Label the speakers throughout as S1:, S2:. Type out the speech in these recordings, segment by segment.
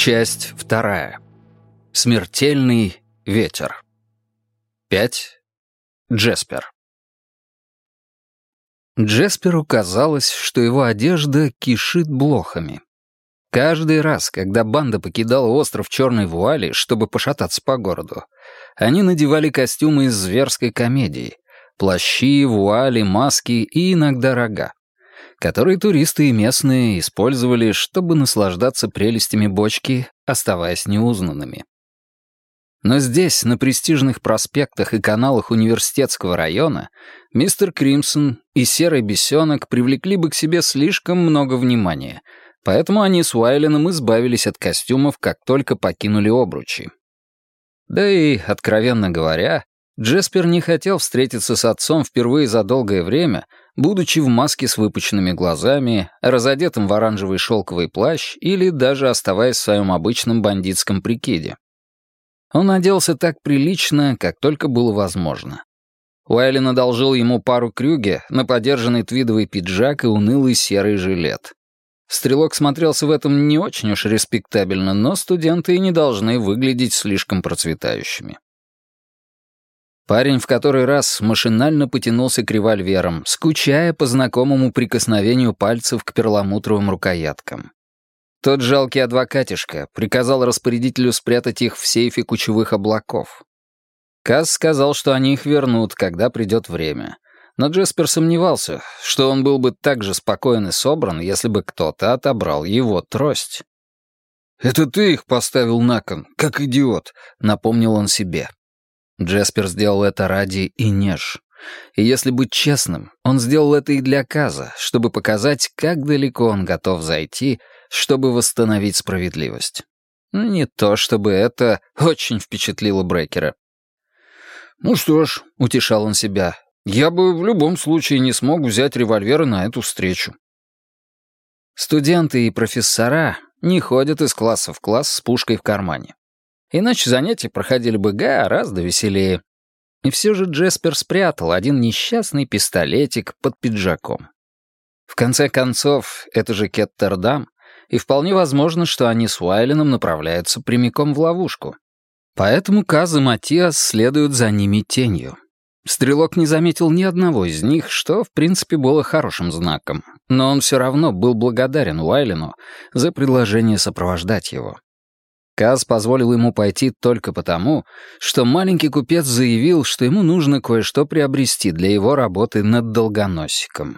S1: Часть 2. Смертельный ветер. 5. Джеспер. Джесперу казалось, что его одежда кишит блохами. Каждый раз, когда банда покидала остров Черной Вуали, чтобы пошататься по городу, они надевали костюмы из зверской комедии, плащи, вуали, маски и иногда рога, которые туристы и местные использовали, чтобы наслаждаться прелестями бочки, оставаясь неузнанными. Но здесь, на престижных проспектах и каналах университетского района, мистер Кримсон и Серый Бесенок привлекли бы к себе слишком много внимания, поэтому они с Уайленом избавились от костюмов, как только покинули обручи. Да и, откровенно говоря, Джеспер не хотел встретиться с отцом впервые за долгое время, будучи в маске с выпученными глазами, разодетым в оранжевый шелковый плащ или даже оставаясь в своем обычном бандитском прикиде. Он оделся так прилично, как только было возможно. Уайлен одолжил ему пару крюге на подержанный твидовый пиджак и унылый серый жилет. Стрелок смотрелся в этом не очень уж респектабельно, но студенты и не должны выглядеть слишком процветающими. Парень в который раз машинально потянулся к револьверам, скучая по знакомому прикосновению пальцев к перламутровым рукояткам. Тот жалкий адвокатишка приказал распорядителю спрятать их в сейфе кучевых облаков. Каз сказал, что они их вернут, когда придет время. Но Джеспер сомневался, что он был бы так же спокоен и собран, если бы кто-то отобрал его трость. «Это ты их поставил на кон, как идиот», — напомнил он себе. Джеспер сделал это ради Инеж. И если быть честным, он сделал это и для Каза, чтобы показать, как далеко он готов зайти, чтобы восстановить справедливость. Не то чтобы это очень впечатлило Брекера. «Ну что ж», — утешал он себя, — «я бы в любом случае не смог взять револьверы на эту встречу». Студенты и профессора не ходят из класса в класс с пушкой в кармане. Иначе занятия проходили бы гораздо веселее. И все же Джеспер спрятал один несчастный пистолетик под пиджаком. В конце концов, это же Кеттердам, и вполне возможно, что они с Уайленом направляются прямиком в ловушку. Поэтому Каз и Матиас следуют за ними тенью. Стрелок не заметил ни одного из них, что, в принципе, было хорошим знаком, но он все равно был благодарен Уайлену за предложение сопровождать его. Каз позволил ему пойти только потому, что маленький купец заявил, что ему нужно кое-что приобрести для его работы над долгоносиком.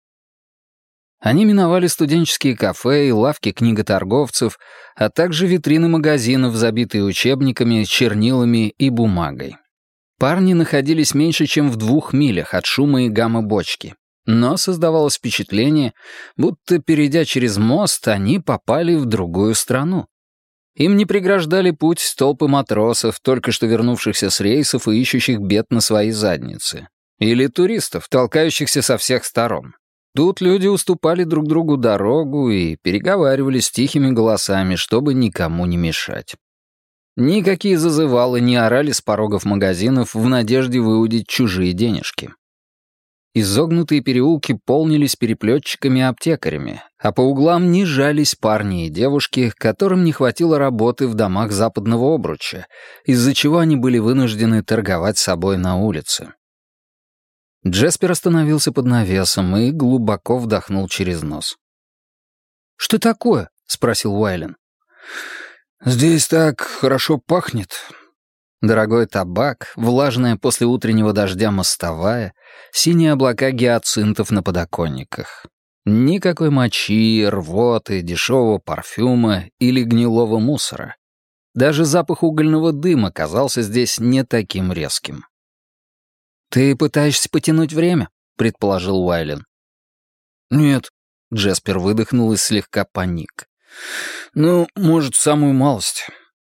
S1: Они миновали студенческие кафе и лавки книготорговцев, а также витрины магазинов, забитые учебниками, чернилами и бумагой. Парни находились меньше, чем в 2 милях от шума и гамма бочки, но создавалось впечатление, будто, перейдя через мост, они попали в другую страну. Им не преграждали путь толпы матросов, только что вернувшихся с рейсов и ищущих бед на свои задницы. Или туристов, толкающихся со всех сторон. Тут люди уступали друг другу дорогу и переговаривались тихими голосами, чтобы никому не мешать. Никакие зазывалы не орали с порогов магазинов в надежде выудить чужие денежки. Изогнутые переулки полнились переплетчиками и аптекарями, а по углам не жались парни и девушки, которым не хватило работы в домах западного обруча, из-за чего они были вынуждены торговать собой на улице. Джеспер остановился под навесом и глубоко вдохнул через нос. «Что такое?» — спросил Уайлен. «Здесь так хорошо пахнет». Дорогой табак, влажная после утреннего дождя мостовая, синие облака гиацинтов на подоконниках. Никакой мочи, рвоты, дешевого парфюма или гнилого мусора. Даже запах угольного дыма казался здесь не таким резким. «Ты пытаешься потянуть время?» — предположил Уайлен. «Нет», — Джеспер выдохнул и слегка паник. «Ну, может, самую малость».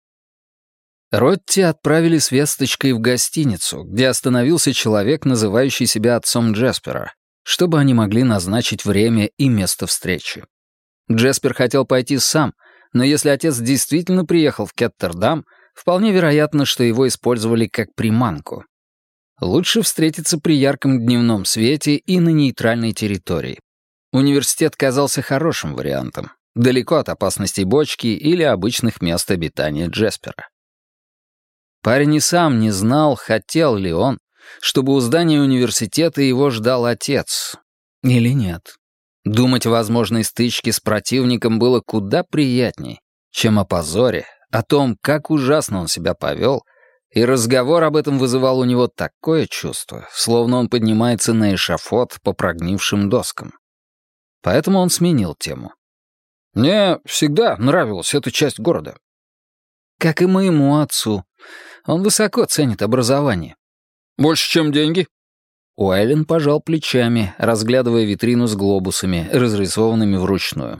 S1: Ротти отправили с весточкой в гостиницу, где остановился человек, называющий себя отцом Джеспера, чтобы они могли назначить время и место встречи. Джеспер хотел пойти сам, но если отец действительно приехал в Кеттердам, вполне вероятно, что его использовали как приманку. Лучше встретиться при ярком дневном свете и на нейтральной территории. Университет казался хорошим вариантом. далеко от опасностей бочки или обычных мест обитания Джеспера. Парень и сам не знал, хотел ли он, чтобы у здания университета его ждал отец. Или нет. Думать о возможной стычке с противником было куда приятней, чем о позоре, о том, как ужасно он себя повел, и разговор об этом вызывал у него такое чувство, словно он поднимается на эшафот по прогнившим доскам. Поэтому он сменил тему. «Мне всегда нравилась эта часть города». «Как и моему отцу. Он высоко ценит образование». «Больше, чем деньги?» Уайлен пожал плечами, разглядывая витрину с глобусами, разрисованными вручную.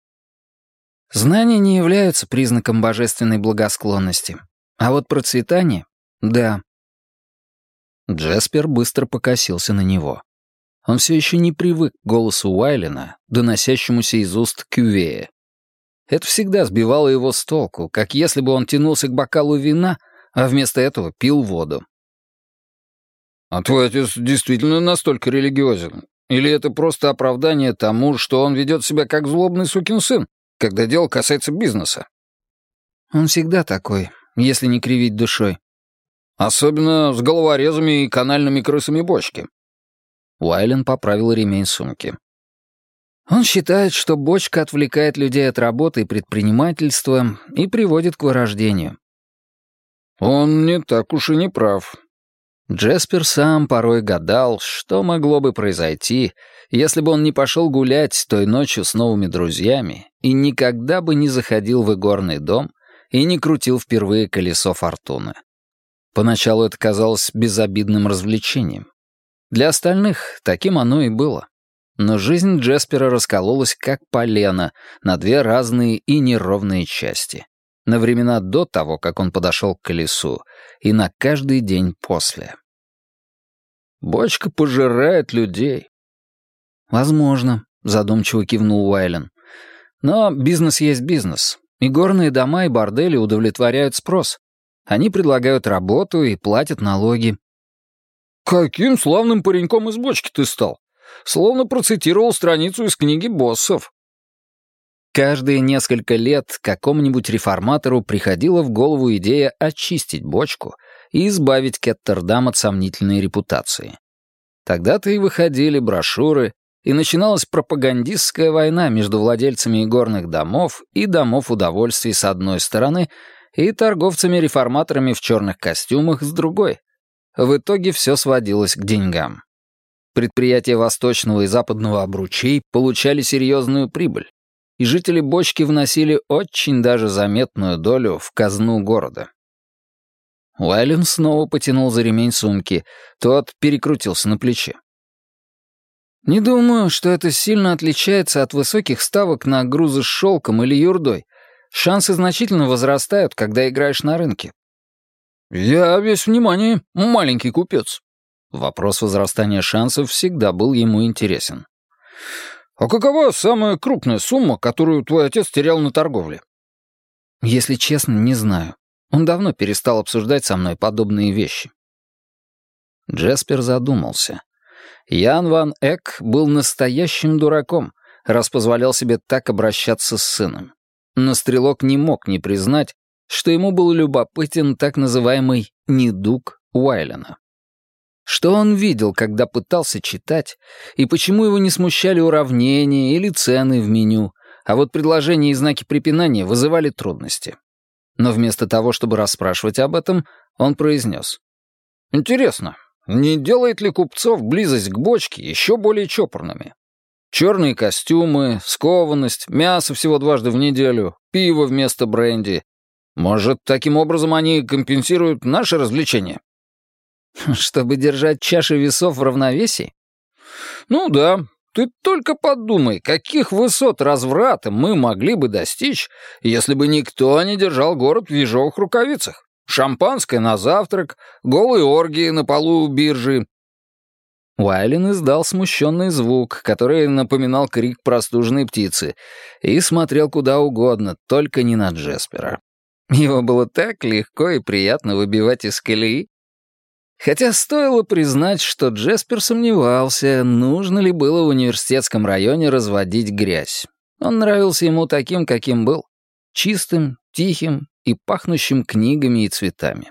S1: «Знания не являются признаком божественной благосклонности. А вот процветание — да». Джеспер быстро покосился на него. Он все еще не привык к голосу Уайлена, доносящемуся из уст Кювея. Это всегда сбивало его с толку, как если бы он тянулся к бокалу вина, а вместо этого пил воду. «А твой отец действительно настолько религиозен? Или это просто оправдание тому, что он ведет себя как злобный сукин сын, когда дело касается бизнеса?» «Он всегда такой, если не кривить душой». «Особенно с головорезами и канальными крысами бочки». Уайлен поправил ремень сумки. «Он считает, что бочка отвлекает людей от работы и предпринимательства и приводит к вырождению». «Он не так уж и не прав». Джеспер сам порой гадал, что могло бы произойти, если бы он не пошел гулять той ночью с новыми друзьями и никогда бы не заходил в игорный дом и не крутил впервые колесо фортуны. Поначалу это казалось безобидным развлечением. Для остальных таким оно и было. Но жизнь Джеспера раскололась как полено на две разные и неровные части. На времена до того, как он подошел к колесу, и на каждый день после. «Бочка пожирает людей». «Возможно», — задумчиво кивнул Уайлен. «Но бизнес есть бизнес. И горные дома, и бордели удовлетворяют спрос. Они предлагают работу и платят налоги». «Каким славным пареньком из бочки ты стал! Словно процитировал страницу из книги боссов». Каждые несколько лет какому-нибудь реформатору приходила в голову идея очистить бочку и избавить Кеттердам от сомнительной репутации. Тогда-то и выходили брошюры, и начиналась пропагандистская война между владельцами игорных домов и домов удовольствий с одной стороны и торговцами-реформаторами в черных костюмах с другой. В итоге все сводилось к деньгам. Предприятия Восточного и Западного обручей получали серьезную прибыль, и жители бочки вносили очень даже заметную долю в казну города. Уайлен снова потянул за ремень сумки, тот перекрутился на плече. «Не думаю, что это сильно отличается от высоких ставок на грузы с шелком или юрдой. Шансы значительно возрастают, когда играешь на рынке». «Я весь внимание, маленький купец». Вопрос возрастания шансов всегда был ему интересен. «А какова самая крупная сумма, которую твой отец терял на торговле?» «Если честно, не знаю. Он давно перестал обсуждать со мной подобные вещи». Джеспер задумался. Ян ван Эк был настоящим дураком, раз позволял себе так обращаться с сыном. Но стрелок не мог не признать, что ему был любопытен так называемый «недуг» Уайлена. Что он видел, когда пытался читать, и почему его не смущали уравнения или цены в меню, а вот предложения и знаки препинания вызывали трудности. Но вместо того, чтобы расспрашивать об этом, он произнес. «Интересно, не делает ли купцов близость к бочке еще более чопорными? Черные костюмы, скованность, мясо всего дважды в неделю, пиво вместо бренди. Может, таким образом они компенсируют наши развлечения?» «Чтобы держать чаши весов в равновесии?» «Ну да. Ты только подумай, каких высот разврата мы могли бы достичь, если бы никто не держал город в ежовых рукавицах. Шампанское на завтрак, голые оргии на полу у биржи». Уайлен издал смущенный звук, который напоминал крик простуженной птицы, и смотрел куда угодно, только не на Джеспера. Его было так легко и приятно выбивать из колеи. Хотя стоило признать, что Джеспер сомневался, нужно ли было в университетском районе разводить грязь. Он нравился ему таким, каким был. Чистым, тихим и пахнущим книгами и цветами.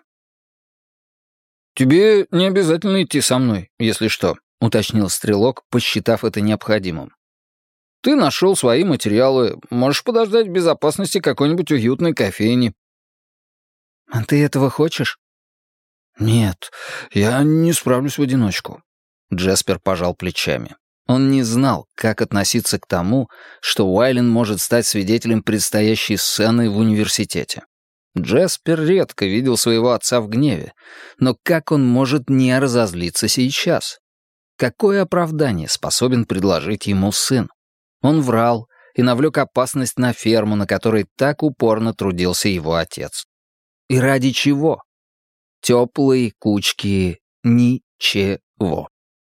S1: «Тебе не обязательно идти со мной, если что», — уточнил Стрелок, посчитав это необходимым. «Ты нашел свои материалы, можешь подождать в безопасности какой-нибудь уютной кофейни». «А ты этого хочешь?» «Нет, я не справлюсь в одиночку». Джеспер пожал плечами. Он не знал, как относиться к тому, что Уайлен может стать свидетелем предстоящей сцены в университете. Джеспер редко видел своего отца в гневе, но как он может не разозлиться сейчас? Какое оправдание способен предложить ему сын? Он врал и навлек опасность на ферму, на которой так упорно трудился его отец. И ради чего? Теплые кучки ничего.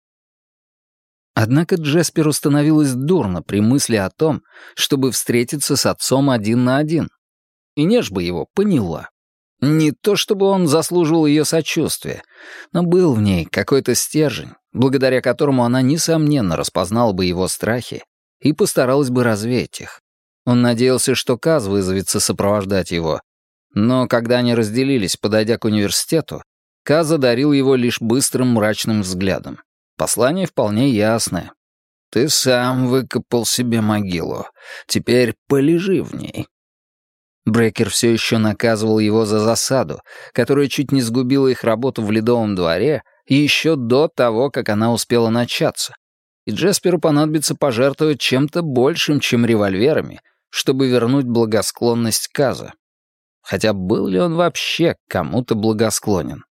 S1: Однако Джесперу становилось дурно при мысли о том, чтобы встретиться с отцом один на один. И Неж бы его поняла. Не то чтобы он заслуживал ее сочувствия, но был в ней какой-то стержень, благодаря которому она, несомненно, распознала бы его страхи и постаралась бы развеять их. Он надеялся, что Каз вызовется сопровождать его, но когда они разделились, подойдя к университету, Каз одарил его лишь быстрым мрачным взглядом. Послание вполне ясное. «Ты сам выкопал себе могилу. Теперь полежи в ней». Брекер все еще наказывал его за засаду, которая чуть не сгубила их работу в Ледовом дворе и еще до того, как она успела начаться. И Джесперу понадобится пожертвовать чем-то большим, чем револьверами, чтобы вернуть благосклонность Каза. Хотя был ли он вообще к кому-то благосклонен?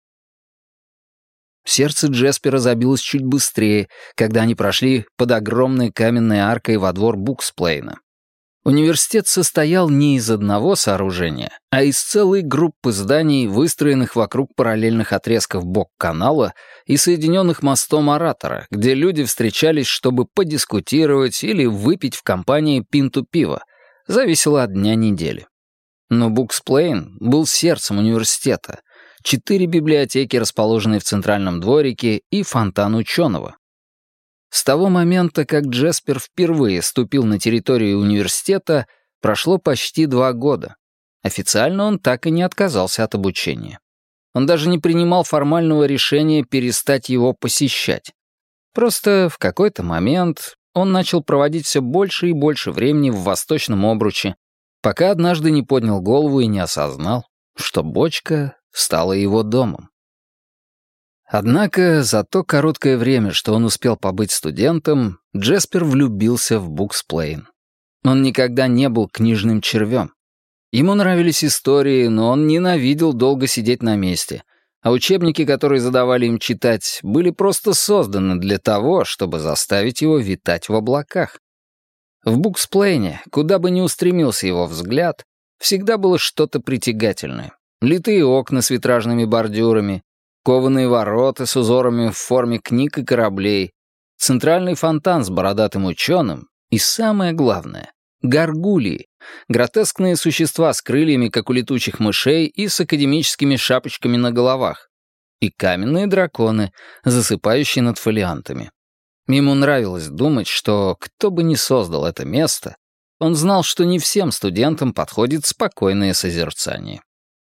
S1: Сердце Джеспера забилось чуть быстрее, когда они прошли под огромной каменной аркой во двор Буксплейна. Университет состоял не из одного сооружения, а из целой группы зданий, выстроенных вокруг параллельных отрезков Бок-канала и соединенных мостом Оратора, где люди встречались, чтобы подискутировать или выпить в компании пинту пива. Зависело от дня недели. Но Буксплейн был сердцем университета. 4 библиотеки, расположенные в центральном дворике, и фонтан ученого. С того момента, как Джеспер впервые ступил на территорию университета, прошло почти 2 года. Официально он так и не отказался от обучения. Он даже не принимал формального решения перестать его посещать. Просто в какой-то момент он начал проводить все больше и больше времени в Восточном Обруче, пока однажды не поднял голову и не осознал, что бочка стала его домом. Однако за то короткое время, что он успел побыть студентом, Джеспер влюбился в Буксплейн. Он никогда не был книжным червем. Ему нравились истории, но он ненавидел долго сидеть на месте, а учебники, которые задавали им читать, были просто созданы для того, чтобы заставить его витать в облаках. В Буксплейне, куда бы ни устремился его взгляд, всегда было что-то притягательное. Литые окна с витражными бордюрами, кованые ворота с узорами в форме книг и кораблей, центральный фонтан с бородатым ученым и, самое главное, горгульи, гротескные существа с крыльями, как у летучих мышей, и с академическими шапочками на головах, и каменные драконы, засыпающие над фолиантами. Ему нравилось думать, что кто бы ни создал это место, он знал, что не всем студентам подходит спокойное созерцание.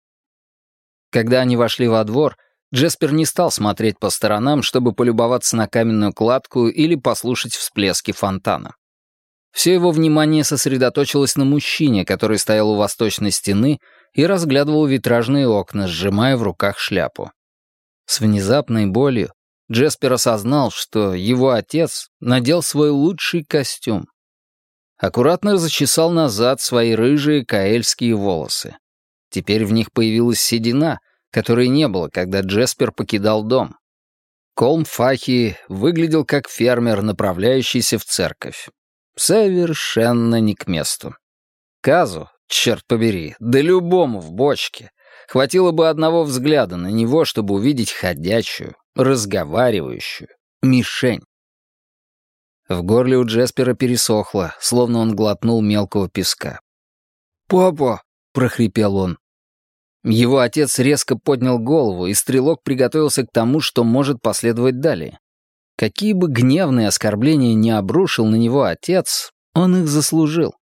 S1: Когда они вошли во двор, Джеспер не стал смотреть по сторонам, чтобы полюбоваться на каменную кладку или послушать всплески фонтана. Все его внимание сосредоточилось на мужчине, который стоял у восточной стены и разглядывал витражные окна, сжимая в руках шляпу. С внезапной болью Джеспер осознал, что его отец надел свой лучший костюм. Аккуратно зачесал назад свои рыжие каэльские волосы. Теперь в них появилась седина, которой не было, когда Джеспер покидал дом. Колм Фахи выглядел как фермер, направляющийся в церковь. Совершенно не к месту. Казу, черт побери, да любому в бочке, хватило бы одного взгляда на него, чтобы увидеть ходячую, разговаривающую мишень. В горле у Джеспера пересохло, словно он глотнул мелкого песка. «Папа!» — прохрипел он. Его отец резко поднял голову, и Стрелок приготовился к тому, что может последовать далее. Какие бы гневные оскорбления ни обрушил на него отец, он их заслужил.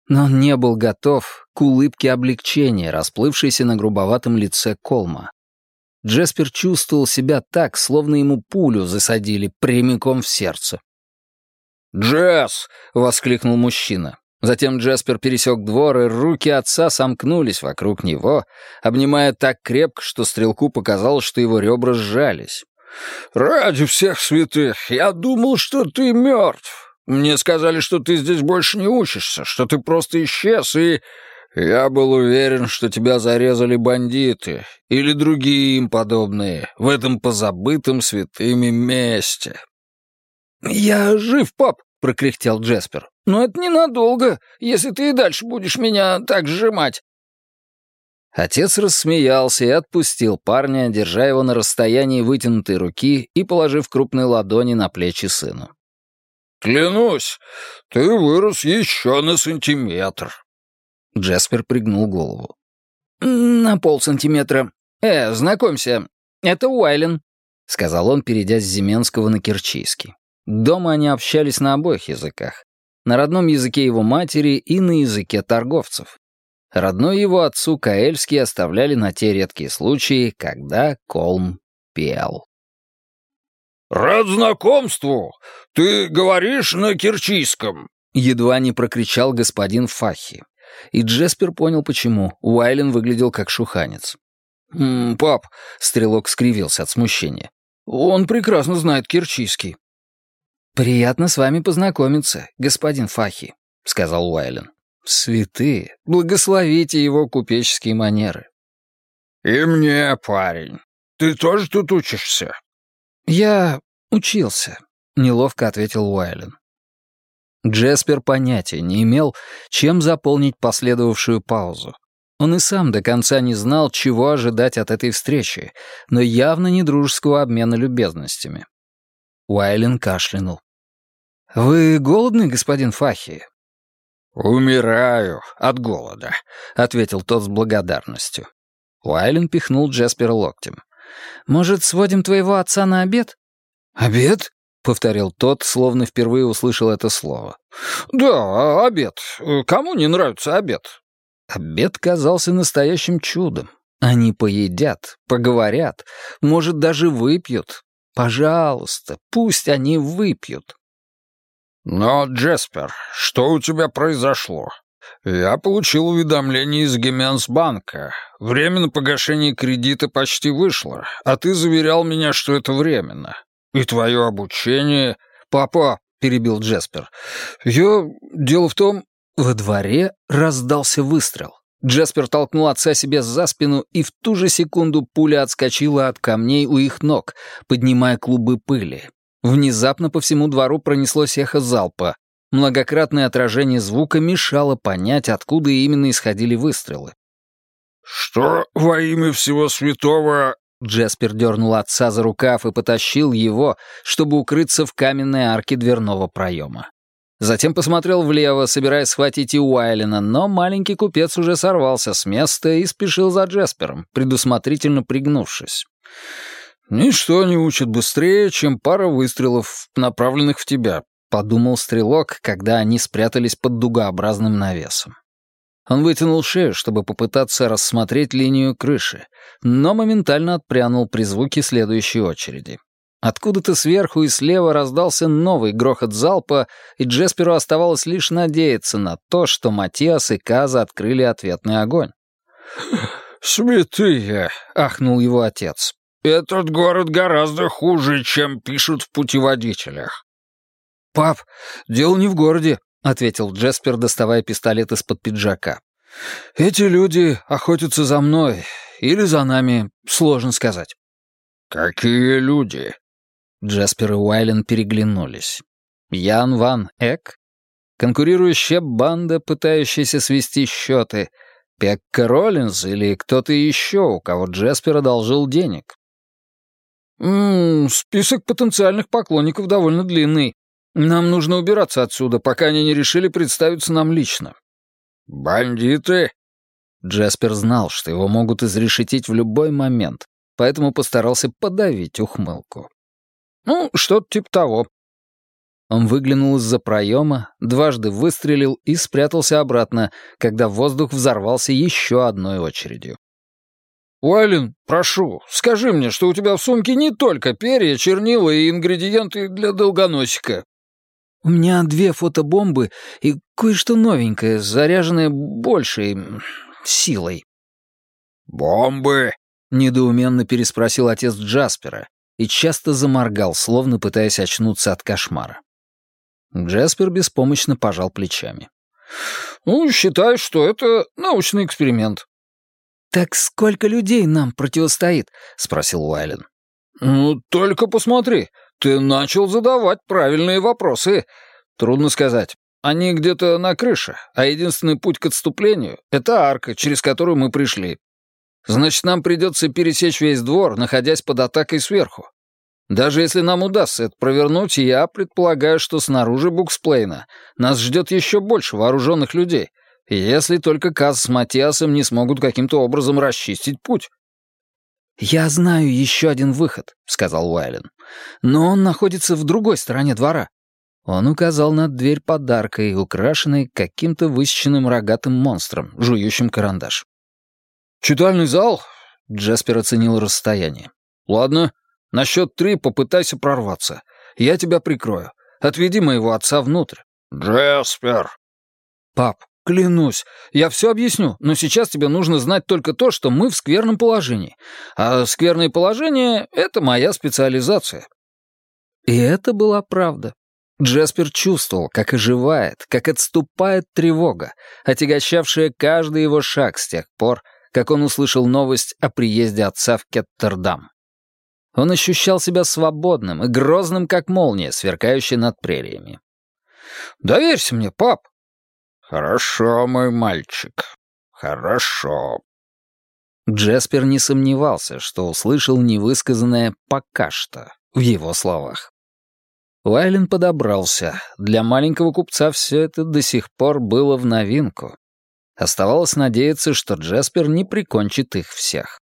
S1: Но он не был готов к улыбке облегчения, расплывшейся на грубоватом лице Колма. Джеспер чувствовал себя так, словно ему пулю засадили прямиком в сердце. «Джесс!» — воскликнул мужчина. Затем Джеспер пересек двор, и руки отца сомкнулись вокруг него, обнимая так крепко, что стрелку показалось, что его ребра сжались. «Ради всех святых, я думал, что ты мертв. Мне сказали, что ты здесь больше не учишься, что ты просто исчез, и... Я был уверен, что тебя зарезали бандиты или другие им подобные в этом позабытом святыми месте». «Я жив, пап», — прокряхтел Джеспер. «Но это ненадолго, если ты и дальше будешь меня так сжимать». Отец рассмеялся и отпустил парня, держа его на расстоянии вытянутой руки и положив крупные ладони на плечи сыну. «Клянусь, ты вырос еще на сантиметр». Джеспер пригнул голову. «На полсантиметра. Знакомься, это Уайлен», — сказал он, перейдя с Зименского на Керчийский. Дома они общались на обоих языках. На родном языке его матери и на языке торговцев. Родной его отцу Каэльский оставляли на те редкие случаи, когда Колм пел. «Рад знакомству! Ты говоришь на керчийском!» Едва не прокричал господин Фахи. И Джеспер понял, почему. Уайлен выглядел как шуханец. «Пап», — стрелок скривился от смущения, — «он прекрасно знает керчийский». «Приятно с вами познакомиться, господин Фахи», — сказал Уайлен. «Святые, благословите его купеческие манеры». «И мне, парень. Ты тоже тут учишься?» «Я учился», — неловко ответил Уайлен. Джеспер понятия не имел, чем заполнить последовавшую паузу. Он и сам до конца не знал, чего ожидать от этой встречи, но явно не дружеского обмена любезностями. Уайлен кашлянул. «Вы голодны, господин Фахи?» «Умираю от голода», — ответил тот с благодарностью. Уайлен пихнул Джеспера локтем. «Может, сводим твоего отца на обед?» «Обед?» — повторил тот, словно впервые услышал это слово. «Да, обед. Кому не нравится обед?» Обед казался настоящим чудом. Они поедят, поговорят, может, даже выпьют. Пожалуйста, пусть они выпьют. «Но, Джеспер, что у тебя произошло? Я получил уведомление из Геменсбанка. Время на погашение кредита почти вышло, а ты заверял меня, что это временно. И твое обучение...» «Папа», — перебил Джеспер, — «дело в том...» Во дворе раздался выстрел. Джеспер толкнул отца себе за спину, и в ту же секунду пуля отскочила от камней у их ног, поднимая клубы пыли. Внезапно по всему двору пронеслось эхо залпа. Многократное отражение звука мешало понять, откуда именно исходили выстрелы. «Что во имя всего святого...» Джеспер дернул отца за рукав и потащил его, чтобы укрыться в каменной арке дверного проема. Затем посмотрел влево, собираясь схватить и Уайлена, но маленький купец уже сорвался с места и спешил за Джеспером, предусмотрительно пригнувшись. «Ничто не учит быстрее, чем пара выстрелов, направленных в тебя», — подумал стрелок, когда они спрятались под дугообразным навесом. Он вытянул шею, чтобы попытаться рассмотреть линию крыши, но моментально отпрянул при звуке следующей очереди. Откуда-то сверху и слева раздался новый грохот залпа, и Джесперу оставалось лишь надеяться на то, что Матиас и Каза открыли ответный огонь. «Святые!» — ахнул его отец. «Этот город гораздо хуже, чем пишут в путеводителях». «Пап, дело не в городе», — ответил Джеспер, доставая пистолет из-под пиджака. «Эти люди охотятся за мной или за нами, сложно сказать». «Какие люди?» Джеспер и Уайлен переглянулись. Ян Ван Эк? Конкурирующая банда, пытающаяся свести счеты? Пекка Роллинс или кто-то еще, у кого Джеспер одолжил денег? Список потенциальных поклонников довольно длинный. Нам нужно убираться отсюда, пока они не решили представиться нам лично». «Бандиты?» Джеспер знал, что его могут изрешетить в любой момент, поэтому постарался подавить ухмылку. «Что-то типа того». Он выглянул из-за проема, дважды выстрелил и спрятался обратно, когда воздух взорвался еще одной очередью. «Уайлен, прошу, скажи мне, что у тебя в сумке не только перья, чернила и ингредиенты для долгоносика». «У меня 2 фотобомбы и кое-что новенькое, заряженное большей силой».
S2: «Бомбы?»
S1: — недоуменно переспросил отец Джаспера и часто заморгал, словно пытаясь очнуться от кошмара. Джаспер беспомощно пожал плечами. «Ну, считай, что это научный эксперимент». «Так сколько людей нам противостоит?» — спросил Уайлен. «Ну, только посмотри. Ты начал задавать правильные вопросы. Трудно сказать. Они где-то на крыше, а единственный путь к отступлению — это арка, через которую мы пришли. Значит, нам придется пересечь весь двор, находясь под атакой сверху. Даже если нам удастся это провернуть, я предполагаю, что снаружи Буксплейна нас ждет еще больше вооруженных людей, если только Каз с Матиасом не смогут каким-то образом расчистить путь». «Я знаю еще один выход», — сказал Уайлен. «Но он находится в другой стороне двора». Он указал на дверь подаркой, украшенной каким-то высеченным рогатым монстром, жующим карандаш. «Читальный зал?» — Джаспер оценил расстояние. «Ладно, на счет 3 попытайся прорваться. Я тебя прикрою. Отведи моего отца внутрь».
S2: «Джаспер!»
S1: «Пап, клянусь, я все объясню, но сейчас тебе нужно знать только то, что мы в скверном положении. А скверное положение — это моя специализация». И это была правда. Джаспер чувствовал, как оживает, как отступает тревога, отягощавшая каждый его шаг с тех пор, как он услышал новость о приезде отца в Кеттердам. Он ощущал себя свободным и грозным, как молния, сверкающая над прериями. «Доверься мне, пап».
S2: «Хорошо, мой мальчик, хорошо».
S1: Джаспер не сомневался, что услышал невысказанное «пока что» в его словах. Уайлен подобрался. Для маленького купца все это до сих пор было в новинку. Оставалось надеяться, что Джаспер не прикончит их всех.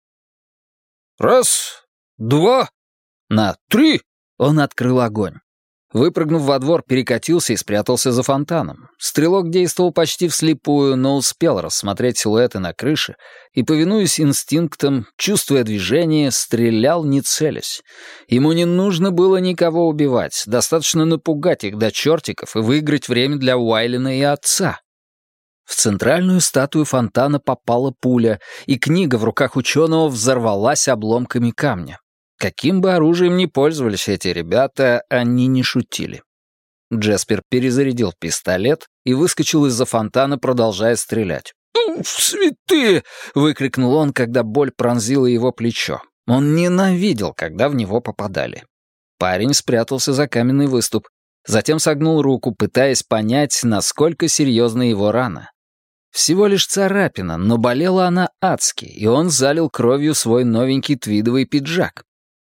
S2: 1, 2,
S1: На 3 он открыл огонь. Выпрыгнув во двор, перекатился и спрятался за фонтаном. Стрелок действовал почти вслепую, но успел рассмотреть силуэты на крыше и, повинуясь инстинктам, чувствуя движение, стрелял, не целясь. Ему не нужно было никого убивать, достаточно напугать их до чертиков и выиграть время для Уайлена и отца. В центральную статую фонтана попала пуля, и книга в руках ученого взорвалась обломками камня. Каким бы оружием ни пользовались эти ребята, они не шутили. Джаспер перезарядил пистолет и выскочил из-за фонтана, продолжая стрелять.
S2: святые!»
S1: — выкрикнул он, когда боль пронзила его плечо. Он ненавидел, когда в него попадали. Парень спрятался за каменный выступ, затем согнул руку, пытаясь понять, насколько серьезна его рана. Всего лишь царапина, но болела она адски, и он залил кровью свой новенький твидовый пиджак.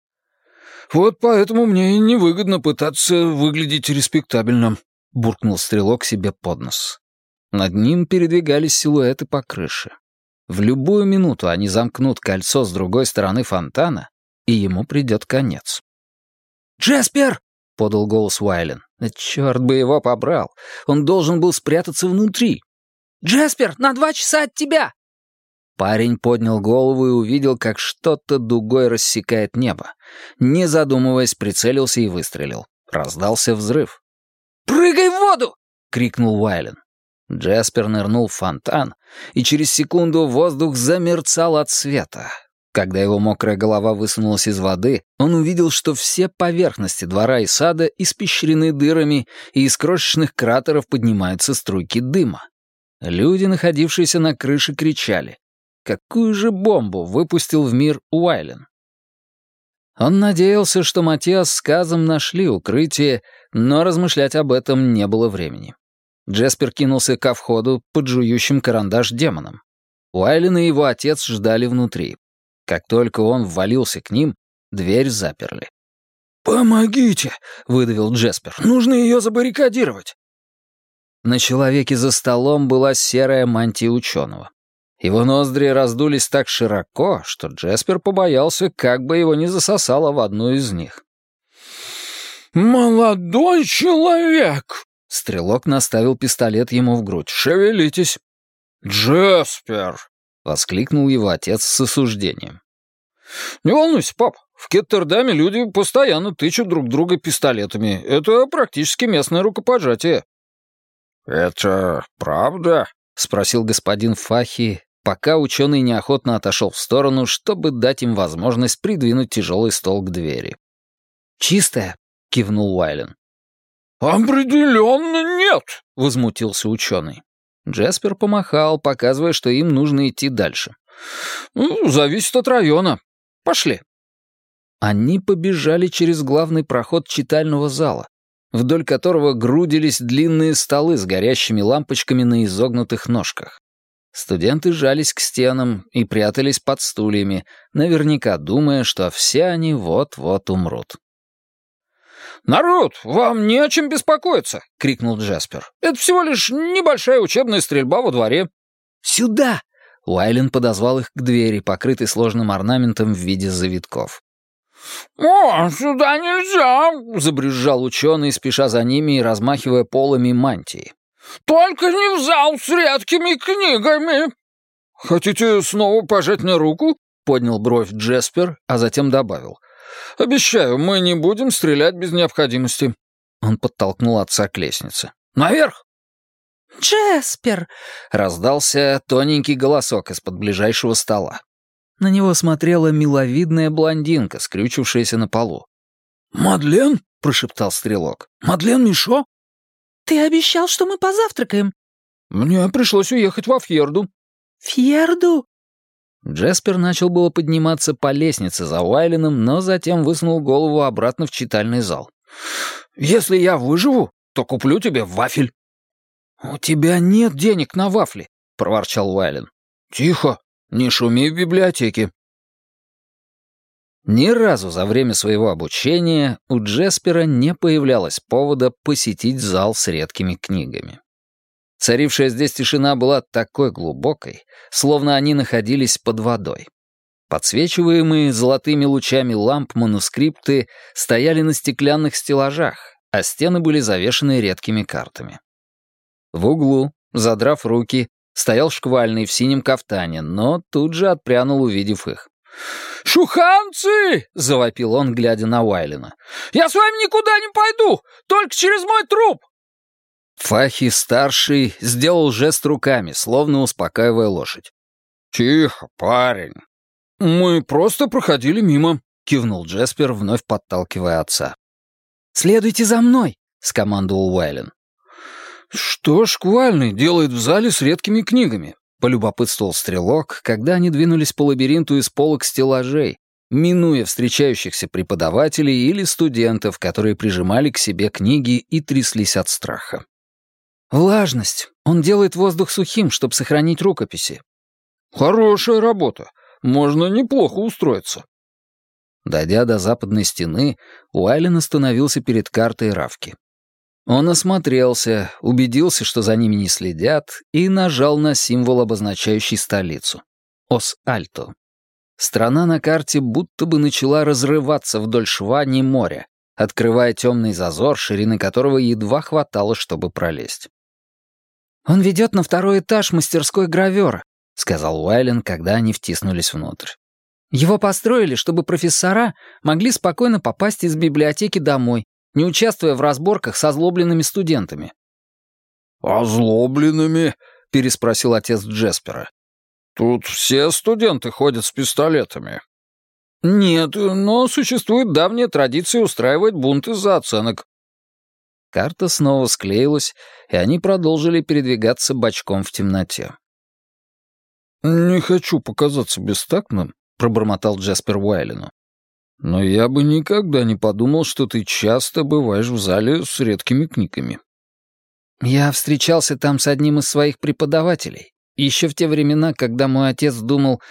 S2: «Вот поэтому мне и невыгодно пытаться выглядеть респектабельно», — буркнул стрелок себе под нос.
S1: Над ним передвигались силуэты по крыше. В любую минуту они замкнут кольцо с другой стороны фонтана, и ему придет конец. «Джаспер!» — подал голос Уайлен. Черт бы его побрал. Он должен был спрятаться внутри. «Джаспер, на 2 часа от тебя!» Парень поднял голову и увидел, как что-то дугой рассекает небо. Не задумываясь, прицелился и выстрелил. Раздался взрыв. «Прыгай в воду!» — крикнул Уайлен. Джаспер нырнул в фонтан, и через секунду воздух замерцал от света. Когда его мокрая голова высунулась из воды, он увидел, что все поверхности двора и сада испещрены дырами, и из крошечных кратеров поднимаются струйки дыма. Люди, находившиеся на крыше, кричали. Какую же бомбу выпустил в мир Уайлен? Он надеялся, что Матиас с Казом нашли укрытие, но размышлять об этом не было времени. Джаспер кинулся ко входу под жующим карандаш демоном. Уайлен и его отец ждали внутри. Как только он ввалился к ним, дверь заперли.
S2: «Помогите!» — выдавил Джаспер. «Нужно ее забаррикадировать!»
S1: На человеке за столом была серая мантия ученого. Его ноздри раздулись так широко, что Джаспер побоялся, как бы его не засосало в одну из них.
S2: «Молодой человек!» Стрелок наставил пистолет ему в грудь. «Шевелитесь!» «Джеспер!» — воскликнул его отец с осуждением. «Не волнуйся, пап, в Кеттердаме люди постоянно тычут друг друга пистолетами. Это практически местное рукопожатие». «Это правда?» — спросил господин Фахи, пока ученый неохотно отошел в сторону, чтобы дать им возможность придвинуть тяжелый стол к двери. «Чистая», — кивнул Уайлен. «Определенно нет», — возмутился ученый. Джеспер помахал, показывая, что им нужно идти дальше. «Зависит от района. Пошли». Они побежали через главный проход читального зала, вдоль которого грудились длинные столы с горящими лампочками на изогнутых ножках. Студенты жались к стенам и прятались под стульями, наверняка думая, что все они вот-вот умрут. «Народ, вам не о чем беспокоиться!» — крикнул Джеспер. «Это всего лишь небольшая учебная стрельба во дворе». «Сюда!» — Уайлен подозвал их к двери, покрытой сложным орнаментом в виде завитков. «О, сюда нельзя!» — забрюзжал ученый, спеша за ними и размахивая полами мантии. «Только не в зал с редкими книгами!» «Хотите снова пожать мне руку?» — поднял бровь Джеспер, а затем добавил. «Обещаю, мы не будем стрелять без необходимости». Он подтолкнул отца к лестнице. «Наверх!»
S3: «Джеспер!» —
S1: раздался тоненький голосок из-под ближайшего стола. На него смотрела миловидная блондинка, скрючившаяся на полу.
S2: «Мадлен?» — прошептал стрелок. «Мадлен Мишо?»
S3: «Ты обещал, что мы позавтракаем».
S2: «Мне пришлось уехать во Фьерду».
S3: «Фьерду?»
S1: Джеспер начал было подниматься по лестнице за Уайленом, но затем высунул голову обратно в читальный зал.
S2: «Если я выживу, то куплю тебе вафель».
S1: «У тебя нет денег на вафли», — проворчал Уайлен.
S2: «Тихо, не шуми в библиотеке».
S1: Ни разу за время своего обучения у Джеспера не появлялось повода посетить зал с редкими книгами. Царившая здесь тишина была такой глубокой, словно они находились под водой. Подсвечиваемые золотыми лучами ламп манускрипты стояли на стеклянных стеллажах, а стены были завешаны редкими картами. В углу, задрав руки, стоял шквальный в синем кафтане, но тут же отпрянул, увидев их.
S2: «Шуханцы!» —
S1: завопил он, глядя на Уайлена.
S2: «Я с вами никуда не пойду, только через мой труп!»
S1: Фахи-старший сделал жест руками, словно успокаивая лошадь.
S2: «Тихо, парень. Мы просто проходили мимо», — кивнул Джеспер, вновь подталкивая отца.
S1: «Следуйте за мной», — скомандовал Уайлен.
S2: «Что шквальный делает в зале с редкими книгами?» — полюбопытствовал стрелок, когда они двинулись по лабиринту из полок стеллажей, минуя встречающихся преподавателей или студентов, которые прижимали к себе книги и тряслись от страха.
S3: «Влажность. Он делает воздух сухим, чтобы сохранить рукописи».
S2: «Хорошая работа. Можно неплохо устроиться».
S1: Дойдя до западной стены, Уайлен остановился перед картой Равки. Он осмотрелся, убедился, что за ними не следят, и нажал на символ, обозначающий столицу — Ос-Альто. Страна на карте будто бы начала разрываться вдоль Швани моря, открывая темный зазор, ширины которого едва хватало, чтобы пролезть.
S3: «Он ведет на второй этаж мастерской гравера»,
S1: — сказал Уайлен, когда они втиснулись внутрь.
S3: «Его построили, чтобы профессора могли спокойно попасть из библиотеки домой, не участвуя в разборках с озлобленными студентами».
S2: «Озлобленными?» — переспросил отец Джеспера. «Тут все студенты ходят с пистолетами». «Нет, но существует давняя традиция устраивать бунт из-за оценок».
S1: Карта снова склеилась, и они продолжили передвигаться бочком в темноте.
S2: «Не хочу показаться бестактным», — пробормотал Джеспер Уайлену. «Но я бы никогда не подумал, что ты часто бываешь в зале с редкими книгами».
S3: «Я встречался там с одним из своих преподавателей, еще в те времена, когда мой отец думал...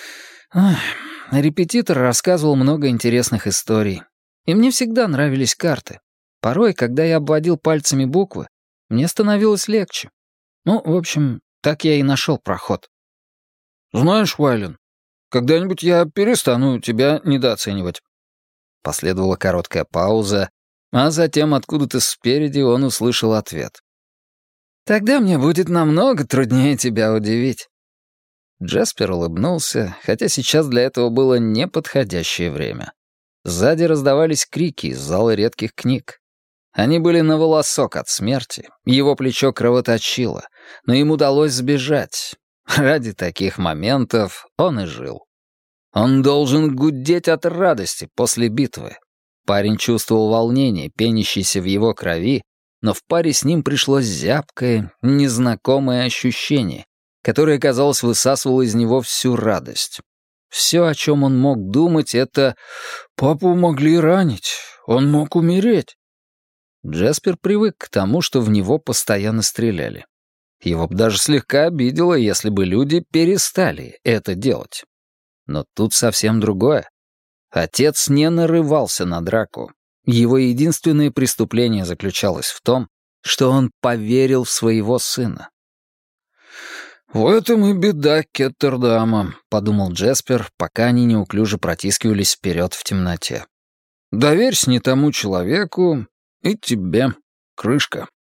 S3: Репетитор рассказывал много интересных историй, и мне всегда нравились карты. Порой, когда я обводил пальцами буквы, мне становилось легче. Ну, в общем, так я и нашел проход».
S2: «Знаешь, Уайлен, когда-нибудь я перестану тебя недооценивать».
S1: Последовала короткая пауза, А затем откуда-то спереди он услышал ответ. «Тогда мне будет намного труднее тебя удивить». Джаспер улыбнулся, хотя сейчас для этого было неподходящее время. Сзади раздавались крики из зала редких книг. Они были на волосок от смерти, его плечо кровоточило, но им удалось сбежать. Ради таких моментов он и жил. Он должен гудеть от радости после битвы. Парень чувствовал волнение, пенящееся в его крови, но в паре с ним пришло зябкое, незнакомое ощущение, которое, казалось, высасывало из него всю радость. Все, о чем он мог думать, это «папу могли ранить, он мог умереть». Джаспер привык к тому, что в него постоянно стреляли. Его бы даже слегка обидело, если бы люди перестали это делать. Но тут совсем другое. Отец не нарывался на драку. Его единственное преступление заключалось в том, что он поверил в своего сына. «В этом и беда Кеттердама», — подумал Джаспер, пока они неуклюже протискивались вперед в темноте. «Доверься не тому человеку, и тебе крышка».